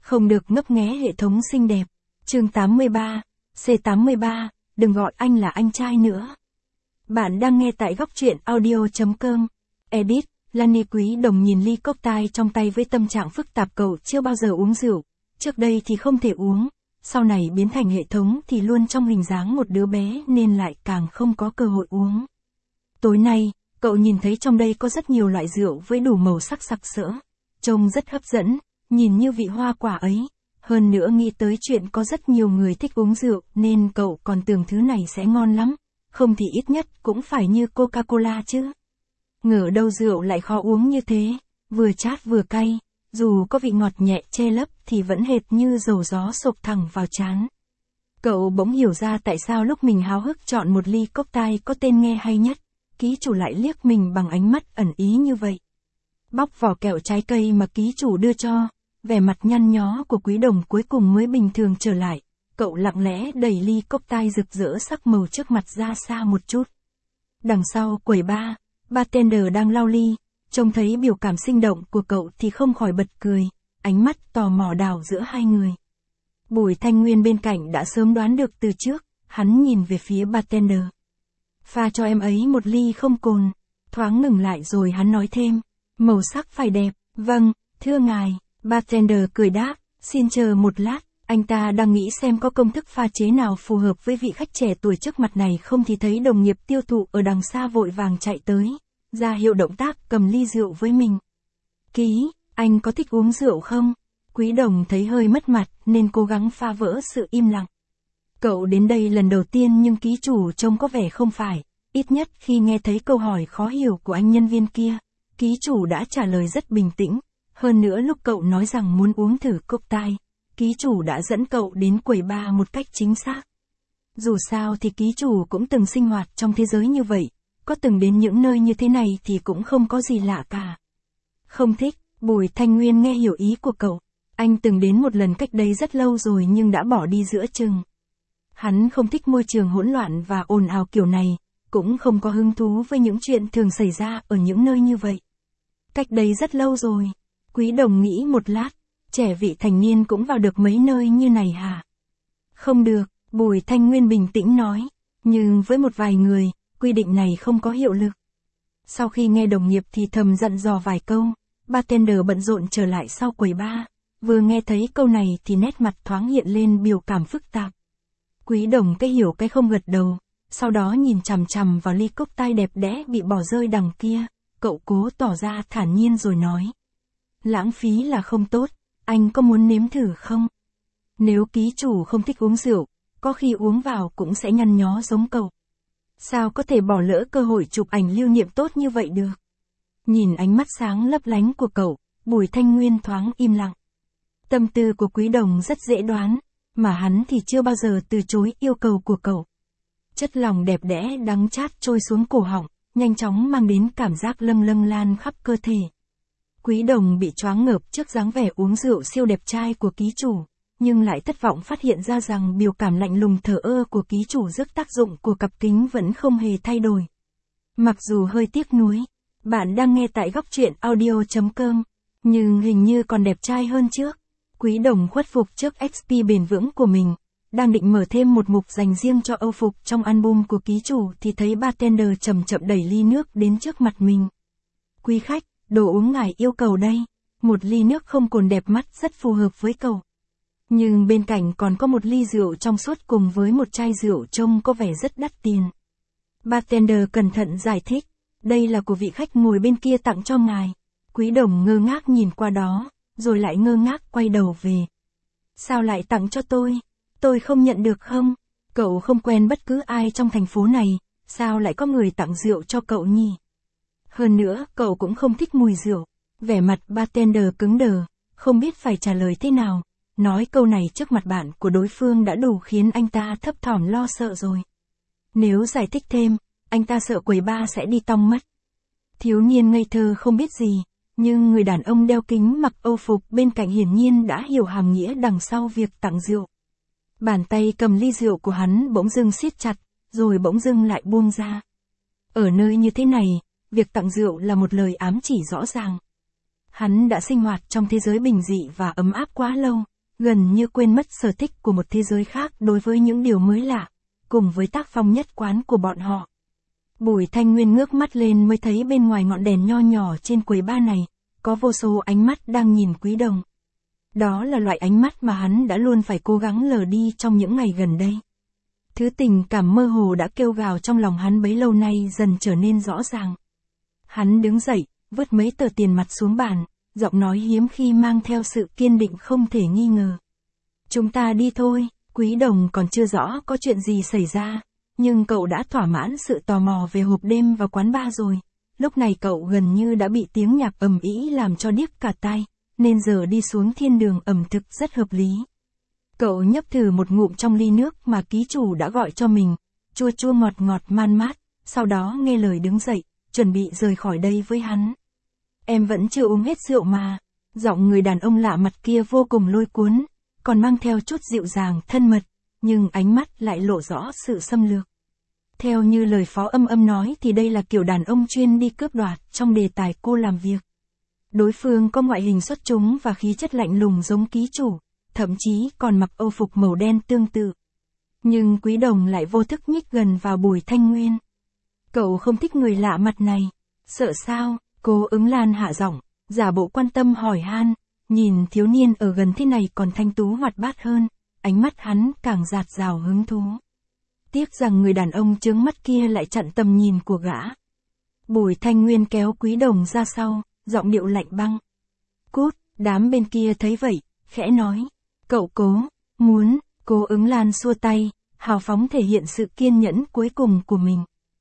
Không được ngấp nghé hệ thống xinh đẹp. Chương 83, C83, đừng gọi anh là anh trai nữa. Bạn đang nghe tại góc truyện audio.com. Edit, Lani Quý Đồng nhìn ly cocktail trong tay với tâm trạng phức tạp. Cậu chưa bao giờ uống rượu. Trước đây thì không thể uống. Sau này biến thành hệ thống thì luôn trong hình dáng một đứa bé nên lại càng không có cơ hội uống. Tối nay, cậu nhìn thấy trong đây có rất nhiều loại rượu với đủ màu sắc sặc sỡ. Trông rất hấp dẫn, nhìn như vị hoa quả ấy. Hơn nữa nghĩ tới chuyện có rất nhiều người thích uống rượu nên cậu còn tưởng thứ này sẽ ngon lắm. Không thì ít nhất cũng phải như Coca-Cola chứ. Ngờ đâu rượu lại khó uống như thế, vừa chát vừa cay, dù có vị ngọt nhẹ che lấp thì vẫn hệt như dầu gió xộc thẳng vào trán. Cậu bỗng hiểu ra tại sao lúc mình háo hức chọn một ly cocktail có tên nghe hay nhất, ký chủ lại liếc mình bằng ánh mắt ẩn ý như vậy. Bóc vỏ kẹo trái cây mà ký chủ đưa cho, vẻ mặt nhăn nhó của Quý Đồng cuối cùng mới bình thường trở lại. Cậu lặng lẽ đẩy ly cocktail rực rỡ sắc màu trước mặt ra xa một chút. Đằng sau quầy bar, bartender đang lau ly, trông thấy biểu cảm sinh động của cậu thì không khỏi bật cười, ánh mắt tò mò đảo giữa hai người. Bùi Thanh Nguyên bên cạnh đã sớm đoán được từ trước, hắn nhìn về phía bartender. Pha cho em ấy một ly không cồn, thoáng ngừng lại rồi hắn nói thêm, màu sắc phải đẹp, vâng, thưa ngài. Bartender cười đáp, xin chờ một lát, anh ta đang nghĩ xem có công thức pha chế nào phù hợp với vị khách trẻ tuổi trước mặt này không thì thấy đồng nghiệp tiêu thụ ở đằng xa vội vàng chạy tới, ra hiệu động tác cầm ly rượu với mình. Ký, anh có thích uống rượu không? Quý Đồng thấy hơi mất mặt nên cố gắng phá vỡ sự im lặng. Cậu đến đây lần đầu tiên nhưng ký chủ trông có vẻ không phải, ít nhất khi nghe thấy câu hỏi khó hiểu của anh nhân viên kia, ký chủ đã trả lời rất bình tĩnh. Hơn nữa lúc cậu nói rằng muốn uống thử cocktail, ký chủ đã dẫn cậu đến quầy bar một cách chính xác. Dù sao thì ký chủ cũng từng sinh hoạt trong thế giới như vậy, có từng đến những nơi như thế này thì cũng không có gì lạ cả. Không thích, Bùi Thanh Nguyên nghe hiểu ý của cậu. Anh từng đến một lần cách đây rất lâu rồi nhưng đã bỏ đi giữa chừng. Hắn không thích môi trường hỗn loạn và ồn ào kiểu này, cũng không có hứng thú với những chuyện thường xảy ra ở những nơi như vậy. Cách đây rất lâu rồi. Quý Đồng nghĩ một lát, trẻ vị thành niên cũng vào được mấy nơi như này hả? Không được, Bùi Thanh Nguyên bình tĩnh nói, nhưng với một vài người, quy định này không có hiệu lực. Sau khi nghe đồng nghiệp thì thầm dặn dò vài câu, bartender bận rộn trở lại sau quầy bar, vừa nghe thấy câu này thì nét mặt thoáng hiện lên biểu cảm phức tạp. Quý Đồng cái hiểu cái không gật đầu, sau đó nhìn chằm chằm vào ly cocktail đẹp đẽ bị bỏ rơi đằng kia, cậu cố tỏ ra thản nhiên rồi nói. Lãng phí là không tốt, anh có muốn nếm thử không? Nếu ký chủ không thích uống rượu, có khi uống vào cũng sẽ nhăn nhó giống cậu. Sao có thể bỏ lỡ cơ hội chụp ảnh lưu niệm tốt như vậy được? Nhìn ánh mắt sáng lấp lánh của cậu, Bùi Thanh Nguyên thoáng im lặng. Tâm tư của Quý Đồng rất dễ đoán, mà hắn thì chưa bao giờ từ chối yêu cầu của cậu. Chất lòng đẹp đẽ đắng chát trôi xuống cổ họng, nhanh chóng mang đến cảm giác lâng lâng lan khắp cơ thể. Quý Đồng bị choáng ngợp trước dáng vẻ uống rượu siêu đẹp trai của ký chủ, nhưng lại thất vọng phát hiện ra rằng biểu cảm lạnh lùng thờ ơ của ký chủ rước tác dụng của cặp kính vẫn không hề thay đổi. Mặc dù hơi tiếc nuối, bạn đang nghe tại góc truyện audio.com, nhưng hình như còn đẹp trai hơn trước. Quý Đồng khuất phục trước XP bền vững của mình, đang định mở thêm một mục dành riêng cho Âu phục trong album của ký chủ thì thấy bartender chậm chậm đẩy ly nước đến trước mặt mình. Quý khách, đồ uống ngài yêu cầu đây, một ly nước không cồn đẹp mắt rất phù hợp với cậu. Nhưng bên cạnh còn có một ly rượu trong suốt cùng với một chai rượu trông có vẻ rất đắt tiền. Bartender cẩn thận giải thích, đây là của vị khách ngồi bên kia tặng cho ngài. Quý Đồng ngơ ngác nhìn qua đó, rồi lại ngơ ngác quay đầu về. Sao lại tặng cho tôi không nhận được không? Cậu không quen bất cứ ai trong thành phố này, sao lại có người tặng rượu cho cậu nhỉ? Hơn nữa, cậu cũng không thích mùi rượu. Vẻ mặt bartender cứng đờ, không biết phải trả lời thế nào. Nói câu này trước mặt bạn của đối phương đã đủ khiến anh ta thấp thỏm lo sợ rồi. Nếu giải thích thêm, anh ta sợ quầy bar sẽ đi tong mất. Thiếu niên ngây thơ không biết gì, nhưng người đàn ông đeo kính mặc Âu phục bên cạnh hiển nhiên đã hiểu hàm nghĩa đằng sau việc tặng rượu. Bàn tay cầm ly rượu của hắn bỗng dưng siết chặt, rồi bỗng dưng lại buông ra. Ở nơi như thế này, việc tặng rượu là một lời ám chỉ rõ ràng. Hắn đã sinh hoạt trong thế giới bình dị và ấm áp quá lâu, gần như quên mất sở thích của một thế giới khác đối với những điều mới lạ, cùng với tác phong nhất quán của bọn họ. Bùi Thanh Nguyên ngước mắt lên mới thấy bên ngoài ngọn đèn nho nhỏ trên quầy bar này, có vô số ánh mắt đang nhìn Quý Đồng. Đó là loại ánh mắt mà hắn đã luôn phải cố gắng lờ đi trong những ngày gần đây. Thứ tình cảm mơ hồ đã kêu gào trong lòng hắn bấy lâu nay dần trở nên rõ ràng. Hắn đứng dậy, vứt mấy tờ tiền mặt xuống bàn, giọng nói hiếm khi mang theo sự kiên định không thể nghi ngờ. Chúng ta đi thôi. Quý Đồng còn chưa rõ có chuyện gì xảy ra, nhưng cậu đã thỏa mãn sự tò mò về hộp đêm và quán bar rồi. Lúc này cậu gần như đã bị tiếng nhạc ầm ĩ làm cho điếc cả tai, nên giờ đi xuống thiên đường ẩm thực rất hợp lý. Cậu nhấp thử một ngụm trong ly nước mà ký chủ đã gọi cho mình, chua chua ngọt ngọt man mát, sau đó nghe lời đứng dậy, chuẩn bị rời khỏi đây với hắn. Em vẫn chưa uống hết rượu mà. Giọng người đàn ông lạ mặt kia vô cùng lôi cuốn, còn mang theo chút dịu dàng thân mật, nhưng ánh mắt lại lộ rõ sự xâm lược. Theo như lời Phó Âm Âm nói thì đây là kiểu đàn ông chuyên đi cướp đoạt trong đề tài cô làm việc. Đối phương có ngoại hình xuất chúng và khí chất lạnh lùng giống ký chủ, thậm chí còn mặc âu phục màu đen tương tự. Nhưng Quý Đồng lại vô thức nhích gần vào Bùi Thanh Nguyên. Cậu không thích người lạ mặt này. Sợ sao? Cô Ứng Lan hạ giọng, giả bộ quan tâm hỏi han, nhìn thiếu niên ở gần thế này còn thanh tú hoạt bát hơn, ánh mắt hắn càng dạt dào hứng thú. Tiếc rằng người đàn ông chướng mắt kia lại chặn tầm nhìn của gã. Bùi Thanh Nguyên kéo Quý Đồng ra sau, giọng điệu lạnh băng. Cút, đám bên kia thấy vậy, khẽ nói. Cậu muốn, cô Ứng Lan xua tay, hào phóng thể hiện sự kiên nhẫn cuối cùng của mình.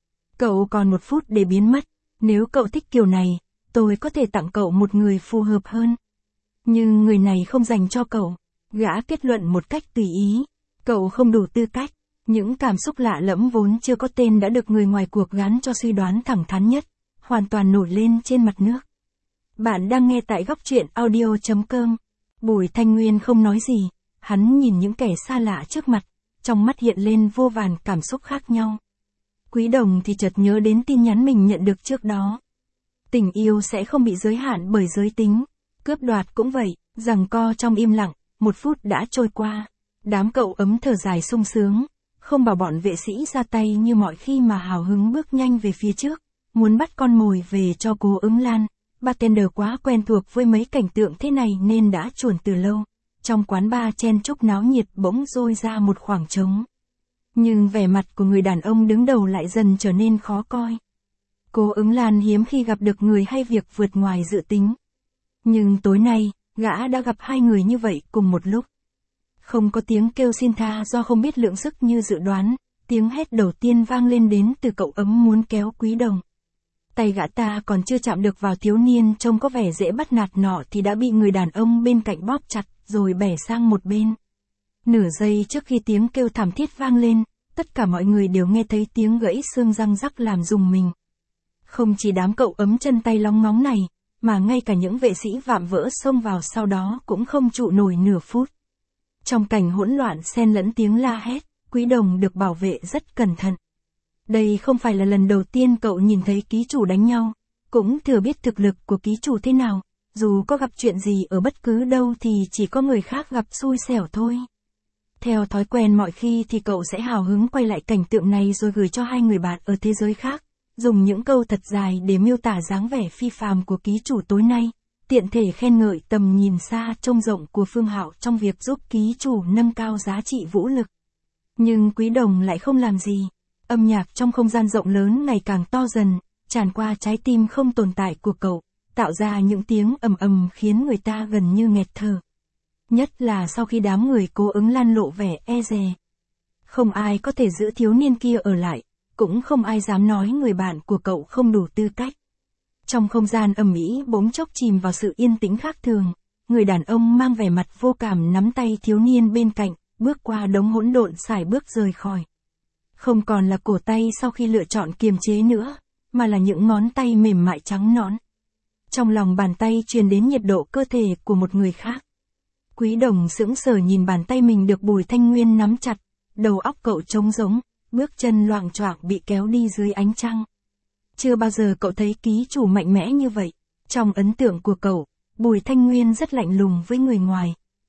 Cậu còn 1 phút để biến mất, nếu cậu thích kiểu này, tôi có thể tặng cậu một người phù hợp hơn. Nhưng người này không dành cho cậu. Gã kết luận một cách tùy ý. Cậu không đủ tư cách. Những cảm xúc lạ lẫm vốn chưa có tên đã được người ngoài cuộc gán cho suy đoán thẳng thắn nhất, hoàn toàn nổi lên trên mặt nước. Bạn đang nghe tại góc truyện audio.com. Bùi Thanh Nguyên không nói gì, hắn nhìn những kẻ xa lạ trước mặt, trong mắt hiện lên vô vàn cảm xúc khác nhau. Quý Đồng thì chợt nhớ đến tin nhắn mình nhận được trước đó. Tình yêu sẽ không bị giới hạn bởi giới tính, cướp đoạt cũng vậy, giằng co trong im lặng, 1 phút đã trôi qua. Đám cậu ấm thở dài sung sướng, không bảo bọn vệ sĩ ra tay như mọi khi mà hào hứng bước nhanh về phía trước, muốn bắt con mồi về cho cô Ứng Lan. Bartender quá quen thuộc với mấy cảnh tượng thế này nên đã chuồn từ lâu. Trong quán bar chen chúc náo nhiệt bỗng dôi ra một khoảng trống. Nhưng vẻ mặt của người đàn ông đứng đầu lại dần trở nên khó coi. Cô Ứng Lan hiếm khi gặp được người hay việc vượt ngoài dự tính. Nhưng tối nay, gã đã gặp 2 người như vậy cùng một lúc. Không có tiếng kêu xin tha do không biết lượng sức như dự đoán, tiếng hét đầu tiên vang lên đến từ cậu ấm muốn kéo Quý Đồng. Tay gã ta còn chưa chạm được vào thiếu niên trông có vẻ dễ bắt nạt nọ thì đã bị người đàn ông bên cạnh bóp chặt rồi bẻ sang một bên. Nửa giây trước khi tiếng kêu thảm thiết vang lên, tất cả mọi người đều nghe thấy tiếng gãy xương răng rắc làm rùng mình. Không chỉ đám cậu ấm chân tay lóng ngóng này, mà ngay cả những vệ sĩ vạm vỡ xông vào sau đó cũng không trụ nổi nửa phút. Trong cảnh hỗn loạn xen lẫn tiếng la hét, Quý Đồng được bảo vệ rất cẩn thận. Đây không phải là lần đầu tiên cậu nhìn thấy ký chủ đánh nhau, cũng thừa biết thực lực của ký chủ thế nào, dù có gặp chuyện gì ở bất cứ đâu thì chỉ có người khác gặp xui xẻo thôi. Theo thói quen mọi khi thì cậu sẽ hào hứng quay lại cảnh tượng này rồi gửi cho 2 người bạn ở thế giới khác, dùng những câu thật dài để miêu tả dáng vẻ phi phàm của ký chủ tối nay, tiện thể khen ngợi tầm nhìn xa trông rộng của Phương Hạo trong việc giúp ký chủ nâng cao giá trị vũ lực. Nhưng Quý Đồng lại không làm gì. Âm nhạc trong không gian rộng lớn ngày càng to dần, tràn qua trái tim không tồn tại của cậu, tạo ra những tiếng ầm ầm khiến người ta gần như nghẹt thở. Nhất là sau khi đám người Cố Ứng Lan lộ vẻ e dè. Không ai có thể giữ thiếu niên kia ở lại, cũng không ai dám nói người bạn của cậu không đủ tư cách. Trong không gian ầm ĩ bỗng chốc chìm vào sự yên tĩnh khác thường, người đàn ông mang vẻ mặt vô cảm nắm tay thiếu niên bên cạnh, bước qua đống hỗn độn sải bước rời khỏi. Không còn là cổ tay sau khi lựa chọn kiềm chế nữa, mà là những ngón tay mềm mại trắng nõn. Trong lòng bàn tay truyền đến nhiệt độ cơ thể của một người khác. Quý Đồng sững sờ nhìn bàn tay mình được Bùi Thanh Nguyên nắm chặt, đầu óc cậu trống rỗng, bước chân loạng choạng bị kéo đi dưới ánh trăng. Chưa bao giờ cậu thấy ký chủ mạnh mẽ như vậy. Trong ấn tượng của cậu, Bùi Thanh Nguyên rất lạnh lùng với người ngoài,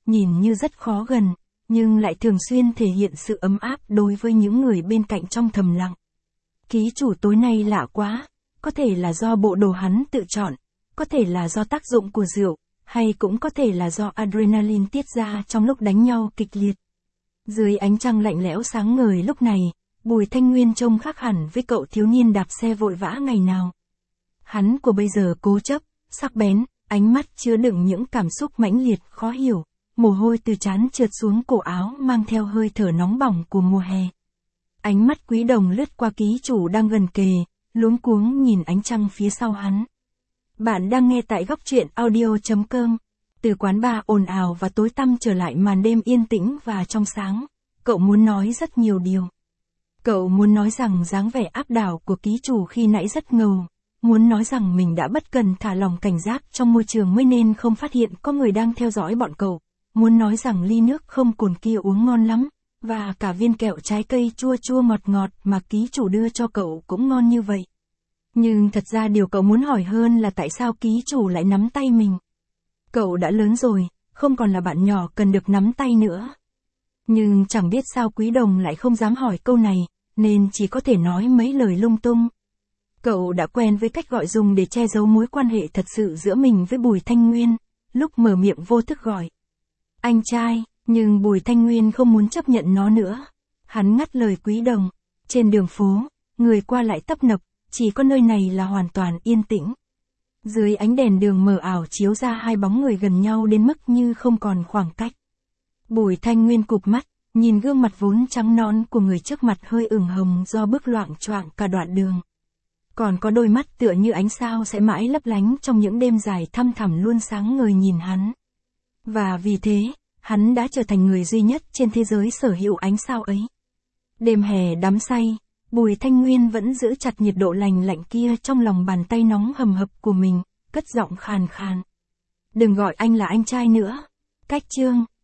nhìn như rất khó gần, nhưng lại thường xuyên thể hiện sự ấm áp đối với những người bên cạnh trong thầm lặng. Ký chủ tối nay lạ quá, có thể là do bộ đồ hắn tự chọn, có thể là do tác dụng của rượu, hay cũng có thể là do adrenaline tiết ra trong lúc đánh nhau kịch liệt. Dưới ánh trăng lạnh lẽo sáng ngời lúc này, Bùi Thanh Nguyên trông khác hẳn với cậu thiếu niên đạp xe vội vã ngày nào. Hắn của bây giờ cố chấp, sắc bén, ánh mắt chứa đựng những cảm xúc mãnh liệt, khó hiểu, mồ hôi từ trán trượt xuống cổ áo mang theo hơi thở nóng bỏng của mùa hè. Ánh mắt Quý Đồng lướt qua ký chủ đang gần kề, luống cuống nhìn ánh trăng phía sau hắn. Bạn đang nghe tại góc truyện audio.com. Từ quán bar ồn ào và tối tăm trở lại màn đêm yên tĩnh và trong sáng, cậu muốn nói rất nhiều điều. Cậu muốn nói rằng dáng vẻ áp đảo của ký chủ khi nãy rất ngầu, muốn nói rằng mình đã bất cần thả lỏng cảnh giác trong môi trường mới nên không phát hiện có người đang theo dõi bọn cậu, muốn nói rằng ly nước không cồn kia uống ngon lắm, và cả viên kẹo trái cây chua chua ngọt ngọt mà ký chủ đưa cho cậu cũng ngon như vậy. Nhưng thật ra điều cậu muốn hỏi hơn là tại sao ký chủ lại nắm tay mình. Cậu đã lớn rồi, không còn là bạn nhỏ cần được nắm tay nữa. Nhưng chẳng biết sao Quý Đồng lại không dám hỏi câu này, nên chỉ có thể nói mấy lời lung tung. Cậu đã quen với cách gọi dùng để che giấu mối quan hệ thật sự giữa mình với Bùi Thanh Nguyên, lúc mở miệng vô thức gọi anh trai, nhưng Bùi Thanh Nguyên không muốn chấp nhận nó nữa. Hắn ngắt lời Quý Đồng. Trên đường phố, người qua lại tấp nập, chỉ có nơi này là hoàn toàn yên tĩnh. Dưới ánh đèn đường mờ ảo chiếu ra hai bóng người gần nhau đến mức như không còn khoảng cách. Bùi Thanh Nguyên cụp mắt, nhìn gương mặt vốn trắng nõn của người trước mặt hơi ửng hồng do bước loạng choạng cả đoạn đường. Còn có đôi mắt tựa như ánh sao sẽ mãi lấp lánh trong những đêm dài thăm thẳm luôn sáng ngời nhìn hắn. Và vì thế, hắn đã trở thành người duy nhất trên thế giới sở hữu ánh sao ấy. Đêm hè đắm say, Bùi Thanh Nguyên vẫn giữ chặt nhiệt độ lành lạnh kia trong lòng bàn tay nóng hầm hập của mình, cất giọng khàn khàn. Đừng gọi anh là anh trai nữa. Cách chương